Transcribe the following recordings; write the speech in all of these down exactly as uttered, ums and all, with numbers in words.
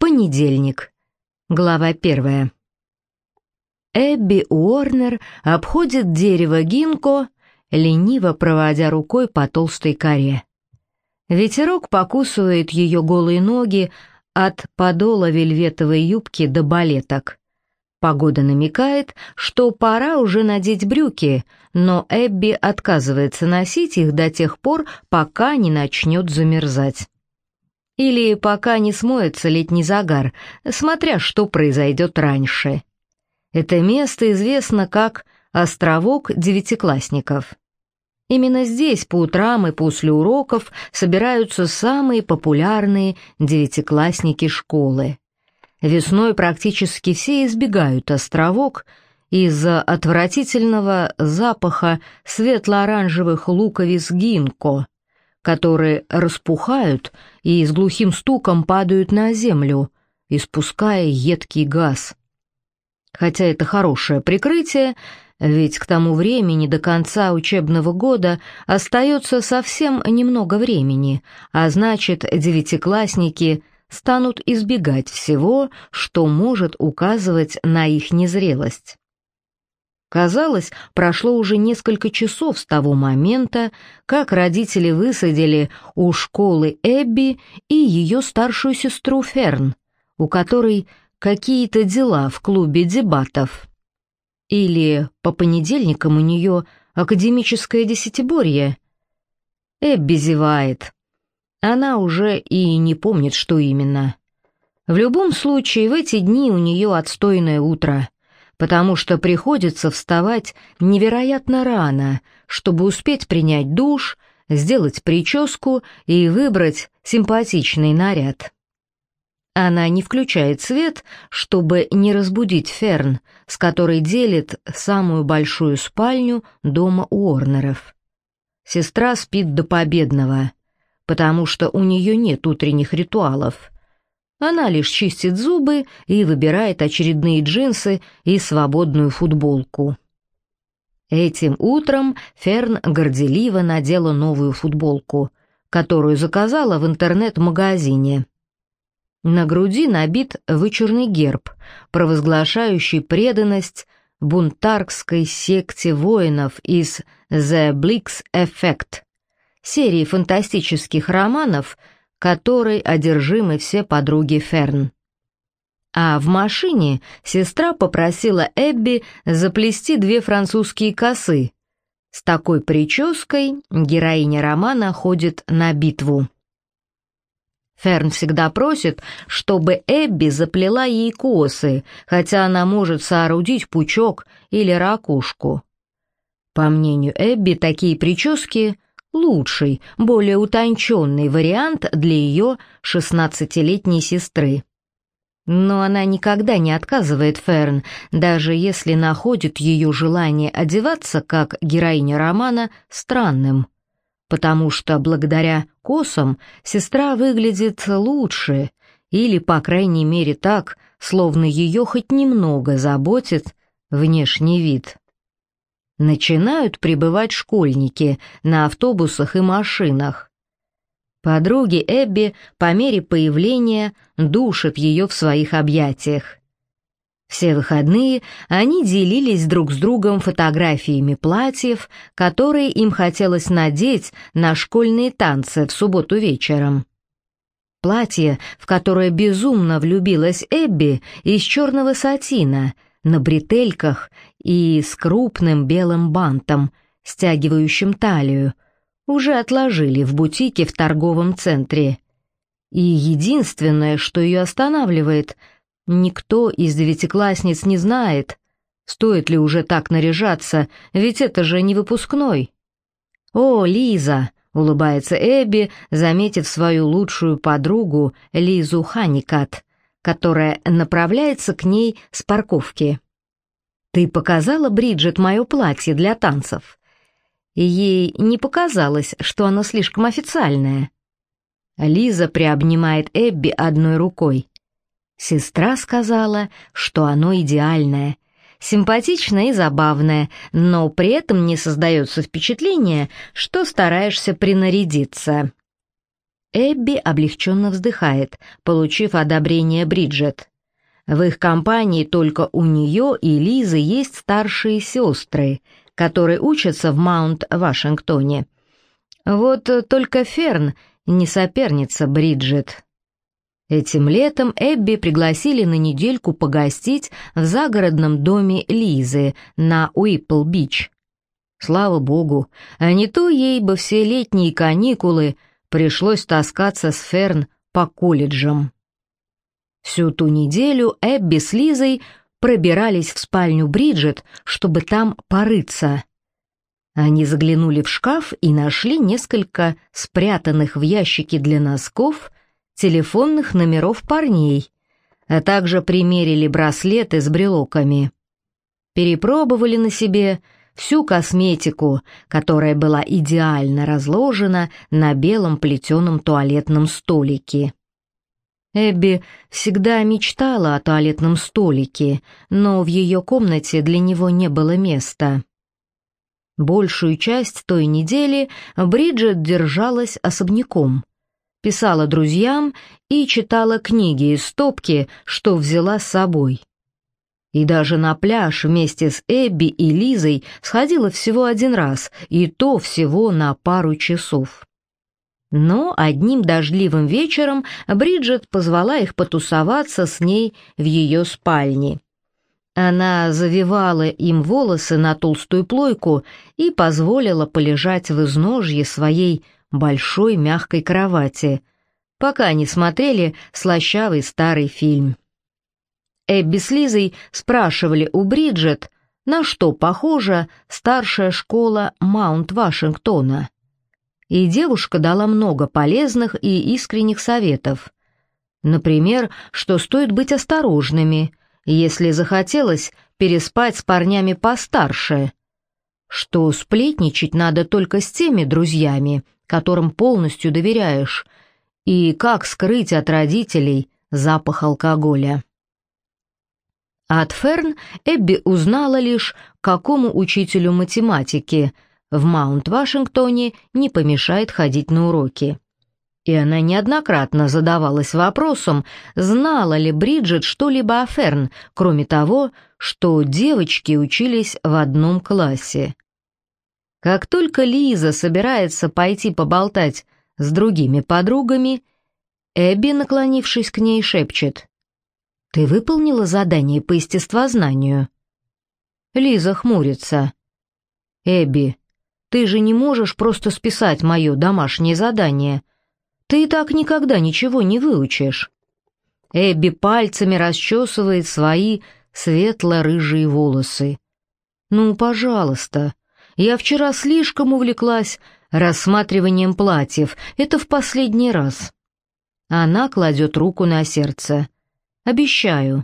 Понедельник. Глава первая. Эбби Уорнер обходит дерево гинко, лениво проводя рукой по толстой коре. Ветерок покусывает ее голые ноги от подола вельветовой юбки до балеток. Погода намекает, что пора уже надеть брюки, но Эбби отказывается носить их до тех пор, пока не начнет замерзать. Или пока не смоется летний загар, смотря что произойдет раньше. Это место известно как «Островок девятиклассников». Именно здесь по утрам и после уроков собираются самые популярные девятиклассники школы. Весной практически все избегают островок из-за отвратительного запаха светло-оранжевых луковиц гинко, которые распухают и с глухим стуком падают на землю, испуская едкий газ. Хотя это хорошее прикрытие, ведь к тому времени до конца учебного года остается совсем немного времени, а значит, девятиклассники станут избегать всего, что может указывать на их незрелость. Казалось, прошло уже несколько часов с того момента, как родители высадили у школы Эбби и ее старшую сестру Ферн, у которой какие-то дела в клубе дебатов. Или по понедельникам у нее академическое десятиборье. Эбби зевает. Она уже и не помнит, что именно. В любом случае, в эти дни у нее отстойное утро, потому что приходится вставать невероятно рано, чтобы успеть принять душ, сделать прическу и выбрать симпатичный наряд. Она не включает свет, чтобы не разбудить Ферн, с которой делит самую большую спальню дома Уорнеров. Сестра спит до победного, потому что у нее нет утренних ритуалов. Она лишь чистит зубы и выбирает очередные джинсы и свободную футболку. Этим утром Ферн горделиво надела новую футболку, которую заказала в интернет-магазине. На груди набит вычурный герб, провозглашающий преданность бунтарской секте воинов из «The Blix Effect», серии фантастических романов, которой одержимы все подруги Ферн. А в машине сестра попросила Эбби заплести две французские косы. С такой прической героиня романа ходит на битву. Ферн всегда просит, чтобы Эбби заплела ей косы, хотя она может соорудить пучок или ракушку. По мнению Эбби, такие прически — лучший, более утонченный вариант для ее шестнадцатилетней сестры. Но она никогда не отказывает Ферн, даже если находит ее желание одеваться как героиня романа странным, потому что благодаря косам сестра выглядит лучше, или, по крайней мере, так, словно ее хоть немного заботит внешний вид. Начинают прибывать школьники на автобусах и машинах. Подруги Эбби по мере появления душат ее в своих объятиях. Все выходные они делились друг с другом фотографиями платьев, которые им хотелось надеть на школьные танцы в субботу вечером. Платье, в которое безумно влюбилась Эбби, из черного сатина, на бретельках и с крупным белым бантом, стягивающим талию, уже отложили в бутике в торговом центре. И единственное, что ее останавливает, никто из девятиклассниц не знает, стоит ли уже так наряжаться, ведь это же не выпускной. «О, Лиза!» — улыбается Эбби, заметив свою лучшую подругу Лизу Ханикат, которая направляется к ней с парковки. «Ты показала Бриджит мое платье для танцев?» И ей не показалось, что оно слишком официальное. Лиза приобнимает Эбби одной рукой. Сестра сказала, что оно идеальное, симпатичное и забавное, но при этом не создается впечатление, что стараешься принарядиться. Эбби облегченно вздыхает, получив одобрение Бриджит. В их компании только у нее и Лизы есть старшие сестры, которые учатся в Маунт-Вашингтоне. Вот только Ферн не соперница Бриджит. Этим летом Эбби пригласили на недельку погостить в загородном доме Лизы на Уиппл-Бич. Слава богу, а не то ей бы все летние каникулы пришлось таскаться с Ферн по колледжам. Всю ту неделю Эбби с Лизой пробирались в спальню Бриджит, чтобы там порыться. Они заглянули в шкаф и нашли несколько спрятанных в ящике для носков телефонных номеров парней, а также примерили браслеты с брелоками. Перепробовали на себе всю косметику, которая была идеально разложена на белом плетеном туалетном столике. Эбби всегда мечтала о туалетном столике, но в ее комнате для него не было места. Большую часть той недели Бриджит держалась особняком, писала друзьям и читала книги из стопки, что взяла с собой. И даже на пляж вместе с Эбби и Лизой сходила всего один раз, и то всего на пару часов. Но одним дождливым вечером Бриджит позвала их потусоваться с ней в ее спальне. Она завивала им волосы на толстую плойку и позволила полежать в изножье своей большой мягкой кровати, пока они смотрели слащавый старый фильм. Эбби с Лизой спрашивали у Бриджит, на что похожа старшая школа Маунт-Вашингтона. И девушка дала много полезных и искренних советов. Например, что стоит быть осторожными, если захотелось переспать с парнями постарше, что сплетничать надо только с теми друзьями, которым полностью доверяешь, и как скрыть от родителей запах алкоголя. От Ферн Эбби узнала лишь, какому учителю математики в Маунт-Вашингтоне не помешает ходить на уроки. И она неоднократно задавалась вопросом, знала ли Бриджит что-либо о Ферн, кроме того, что девочки учились в одном классе. Как только Лиза собирается пойти поболтать с другими подругами, Эбби, наклонившись к ней, шепчет: «Ты выполнила задание по естествознанию?» Лиза хмурится. «Эбби, ты же не можешь просто списать мое домашнее задание. Ты и так никогда ничего не выучишь». Эбби пальцами расчесывает свои светло-рыжие волосы. «Ну, пожалуйста, я вчера слишком увлеклась рассматриванием платьев. Это в последний раз». Она кладет руку на сердце. «Обещаю».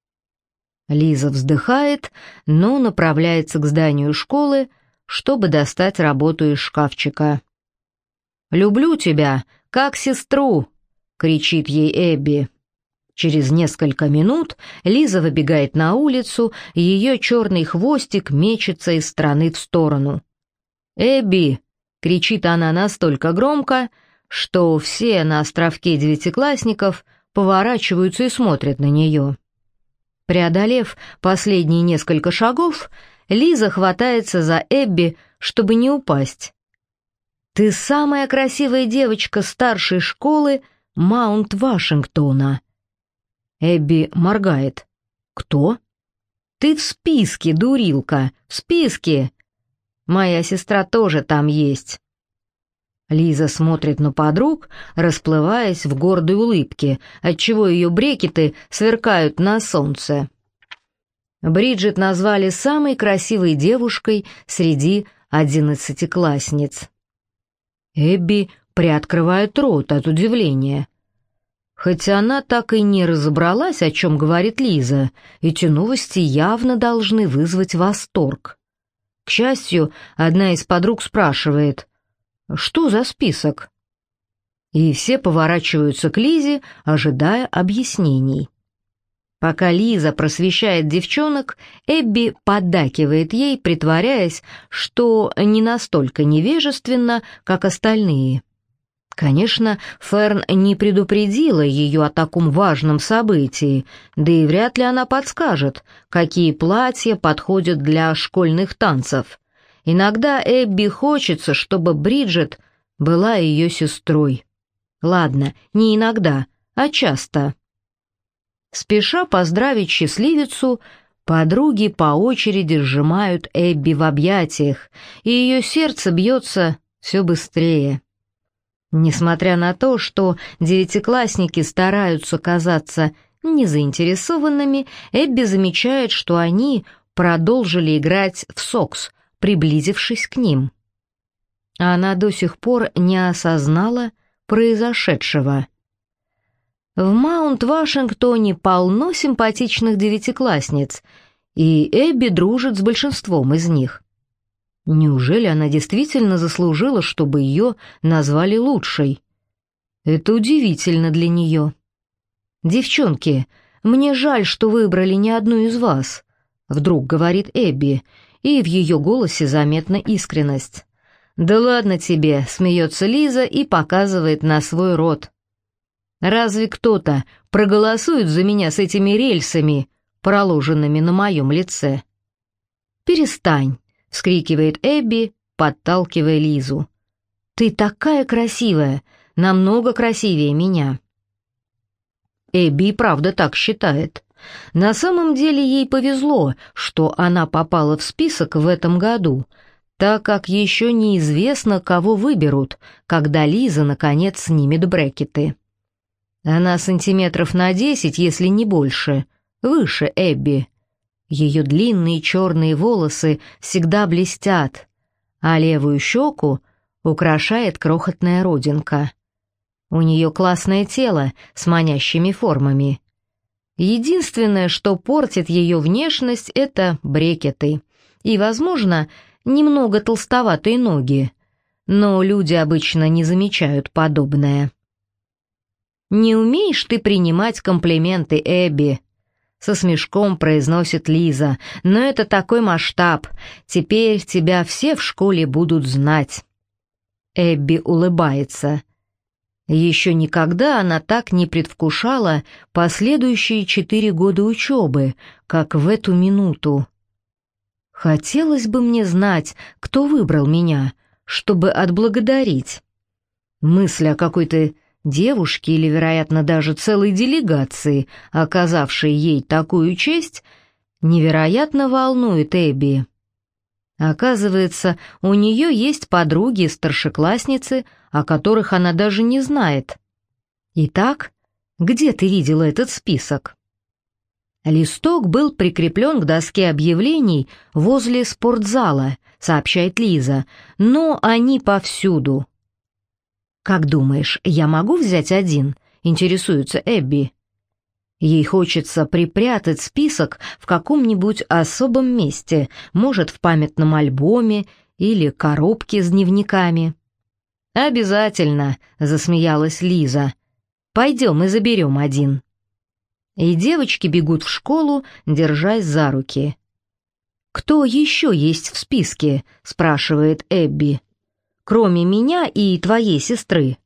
Лиза вздыхает, но направляется к зданию школы, чтобы достать работу из шкафчика. «Люблю тебя, как сестру!» — кричит ей Эбби. Через несколько минут Лиза выбегает на улицу, и ее черный хвостик мечется из стороны в сторону. «Эбби!» — кричит она настолько громко, что все на островке девятиклассников поворачиваются и смотрят на нее. Преодолев последние несколько шагов, Лиза хватается за Эбби, чтобы не упасть. «Ты самая красивая девочка старшей школы Маунт-Вашингтона». Эбби моргает. «Кто?» «Ты в списке, дурилка, в списке. Моя сестра тоже там есть». Лиза смотрит на подруг, расплываясь в гордой улыбке, отчего ее брекеты сверкают на солнце. Бриджит назвали самой красивой девушкой среди одиннадцатиклассниц. Эбби приоткрывает рот от удивления. Хотя она так и не разобралась, о чем говорит Лиза, эти новости явно должны вызвать восторг. К счастью, одна из подруг спрашивает: «Что за список?» И все поворачиваются к Лизе, ожидая объяснений. Пока Лиза просвещает девчонок, Эбби поддакивает ей, притворяясь, что не настолько невежественна, как остальные. Конечно, Ферн не предупредила ее о таком важном событии, да и вряд ли она подскажет, какие платья подходят для школьных танцев. Иногда Эбби хочется, чтобы Бриджит была ее сестрой. Ладно, не иногда, а часто. Спеша поздравить счастливицу, подруги по очереди сжимают Эбби в объятиях, и ее сердце бьется все быстрее. Несмотря на то, что девятиклассники стараются казаться незаинтересованными, Эбби замечает, что они продолжили играть в сокс, приблизившись к ним. Она до сих пор не осознала произошедшего. В Маунт-Вашингтоне полно симпатичных девятиклассниц, и Эбби дружит с большинством из них. Неужели она действительно заслужила, чтобы ее назвали лучшей? Это удивительно для нее. «Девчонки, мне жаль, что выбрали не одну из вас», — вдруг говорит Эбби, и в ее голосе заметна искренность. «Да ладно тебе», — смеется Лиза и показывает на свой рот. «Разве кто-то проголосует за меня с этими рельсами, проложенными на моем лице?» «Перестань», — вскрикивает Эбби, подталкивая Лизу. «Ты такая красивая, намного красивее меня». Эбби и правда так считает. На самом деле ей повезло, что она попала в список в этом году, так как еще неизвестно, кого выберут, когда Лиза наконец снимет брекеты. Она сантиметров на десять, если не больше, выше Эбби. Ее длинные черные волосы всегда блестят, а левую щеку украшает крохотная родинка. У нее классное тело с манящими формами. Единственное, что портит ее внешность, это брекеты и, возможно, немного толстоватые ноги, но люди обычно не замечают подобное. «Не умеешь ты принимать комплименты, Эбби», — со смешком произносит Лиза, «но это такой масштаб, теперь тебя все в школе будут знать». Эбби улыбается. Еще никогда она так не предвкушала последующие четыре года учебы, как в эту минуту. Хотелось бы мне знать, кто выбрал меня, чтобы отблагодарить. Мысль о какой-то девушке или, вероятно, даже целой делегации, оказавшей ей такую честь, невероятно волнует Эбби. Оказывается, у нее есть подруги-старшеклассницы, о которых она даже не знает. Итак, где ты видела этот список? Листок был прикреплен к доске объявлений возле спортзала, сообщает Лиза, но они повсюду. «Как думаешь, я могу взять один?» — интересуется Эбби. Ей хочется припрятать список в каком-нибудь особом месте, может, в памятном альбоме или коробке с дневниками. «Обязательно», — засмеялась Лиза. «Пойдем и заберем один». И девочки бегут в школу, держась за руки. «Кто еще есть в списке?» — спрашивает Эбби. «Кроме меня и твоей сестры».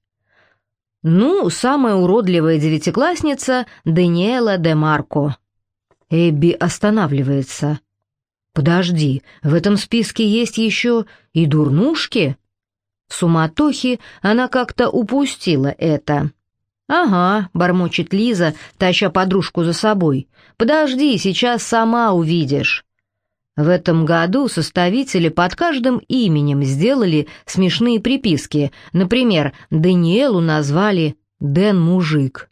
«Ну, самая уродливая девятиклассница Даниэла де Марко». Эбби останавливается. «Подожди, в этом списке есть еще и дурнушки?» В суматохе она как-то упустила это. «Ага», — бормочет Лиза, таща подружку за собой. «Подожди, сейчас сама увидишь». В этом году составители под каждым именем сделали смешные приписки. Например, Даниэлу назвали «Дэн-мужик».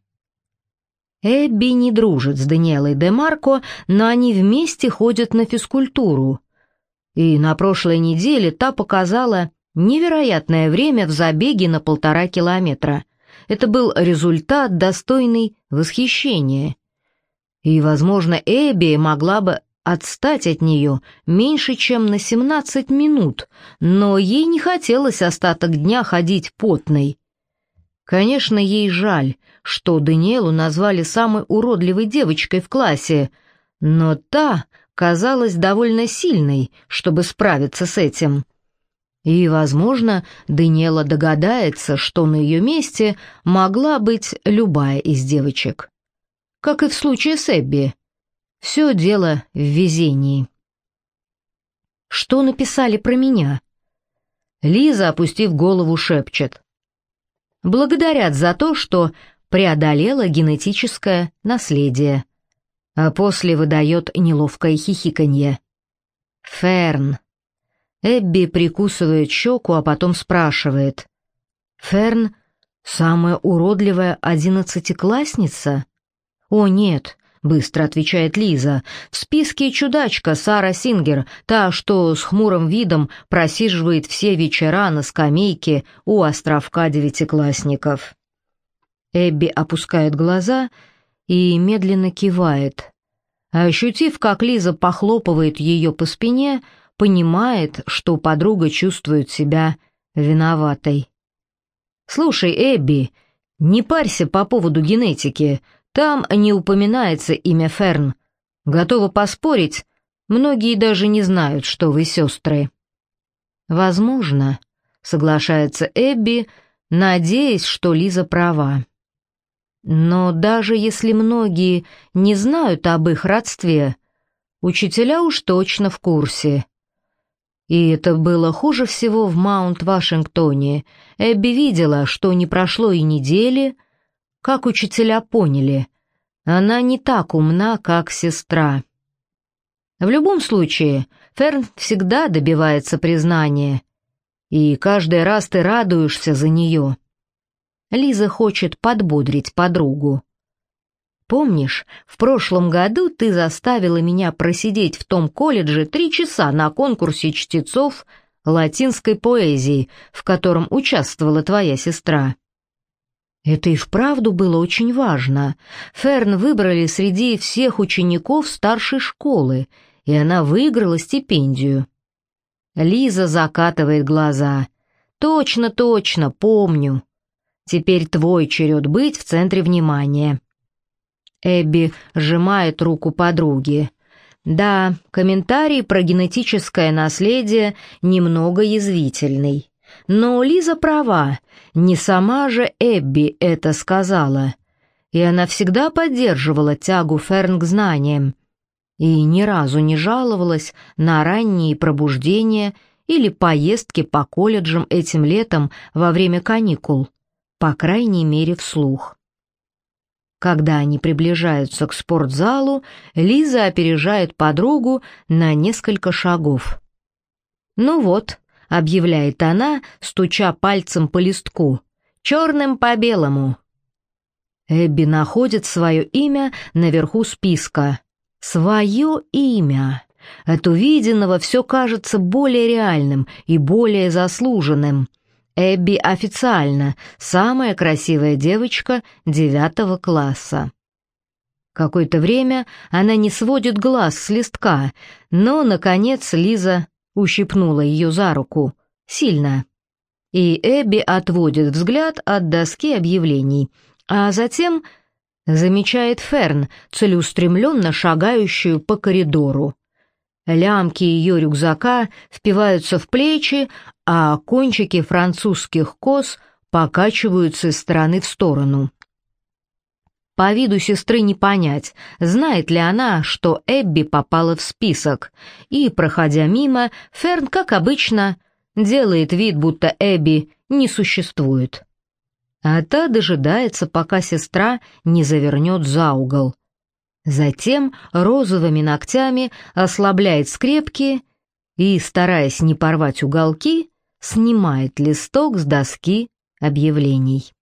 Эбби не дружит с Даниэлой де Марко, но они вместе ходят на физкультуру. И на прошлой неделе та показала невероятное время в забеге на полтора километра. Это был результат, достойный восхищения. И, возможно, Эбби могла бы отстать от нее меньше, чем на семнадцать минут, но ей не хотелось остаток дня ходить потной. Конечно, ей жаль, что Даниэлу назвали самой уродливой девочкой в классе, но та казалась довольно сильной, чтобы справиться с этим. И, возможно, Даниэла догадается, что на ее месте могла быть любая из девочек. Как и в случае с Эбби. Все дело в везении. Что написали про меня? Лиза, опустив голову, шепчет. Благодарят за то, что преодолела генетическое наследие. А после выдает неловкое хихиканье. Ферн. Эбби прикусывает щеку, а потом спрашивает. «Ферн — самая уродливая одиннадцатиклассница?» «О, нет», — быстро отвечает Лиза. «В списке чудачка Сара Сингер, та, что с хмурым видом просиживает все вечера на скамейке у островка девятиклассников». Эбби опускает глаза и медленно кивает. Ощутив, как Лиза похлопывает ее по спине, понимает, что подруга чувствует себя виноватой. «Слушай, Эбби, не парься по поводу генетики, там не упоминается имя Ферн. Готова поспорить, многие даже не знают, что вы сестры». «Возможно», — соглашается Эбби, надеясь, что Лиза права. «Но даже если многие не знают об их родстве, учителя уж точно в курсе». И это было хуже всего в Маунт-Вашингтоне. Эбби видела, что не прошло и недели, как учителя поняли. Она не так умна, как сестра. В любом случае, Ферн всегда добивается признания, и каждый раз ты радуешься за нее. Лиза хочет подбодрить подругу. «Помнишь, в прошлом году ты заставила меня просидеть в том колледже три часа на конкурсе чтецов латинской поэзии, в котором участвовала твоя сестра?» Это и вправду было очень важно. Ферн выбрали среди всех учеников старшей школы, и она выиграла стипендию. Лиза закатывает глаза. «Точно, точно, помню. Теперь твой черед быть в центре внимания». Эбби сжимает руку подруги. Да, комментарий про генетическое наследие немного язвительный. Но Лиза права, не сама же Эбби это сказала. И она всегда поддерживала тягу Ферн к знаниям. И ни разу не жаловалась на ранние пробуждения или поездки по колледжам этим летом во время каникул, по крайней мере вслух. Когда они приближаются к спортзалу, Лиза опережает подругу на несколько шагов. «Ну вот», — объявляет она, стуча пальцем по листку, — «черным по белому». Эбби находит свое имя наверху списка. Свое имя. От увиденного все кажется более реальным и более заслуженным. Эбби официально самая красивая девочка девятого класса. Какое-то время она не сводит глаз с листка, но, наконец, Лиза ущипнула ее за руку. Сильно. И Эбби отводит взгляд от доски объявлений, а затем замечает Ферн, целеустремленно шагающую по коридору. Лямки ее рюкзака впиваются в плечи, а кончики французских кос покачиваются из стороны в сторону. По виду сестры не понять, знает ли она, что Эбби попала в список, и, проходя мимо, Ферн, как обычно, делает вид, будто Эбби не существует. А та дожидается, пока сестра не завернет за угол. Затем розовыми ногтями ослабляет скрепки и, стараясь не порвать уголки, снимает листок с доски объявлений.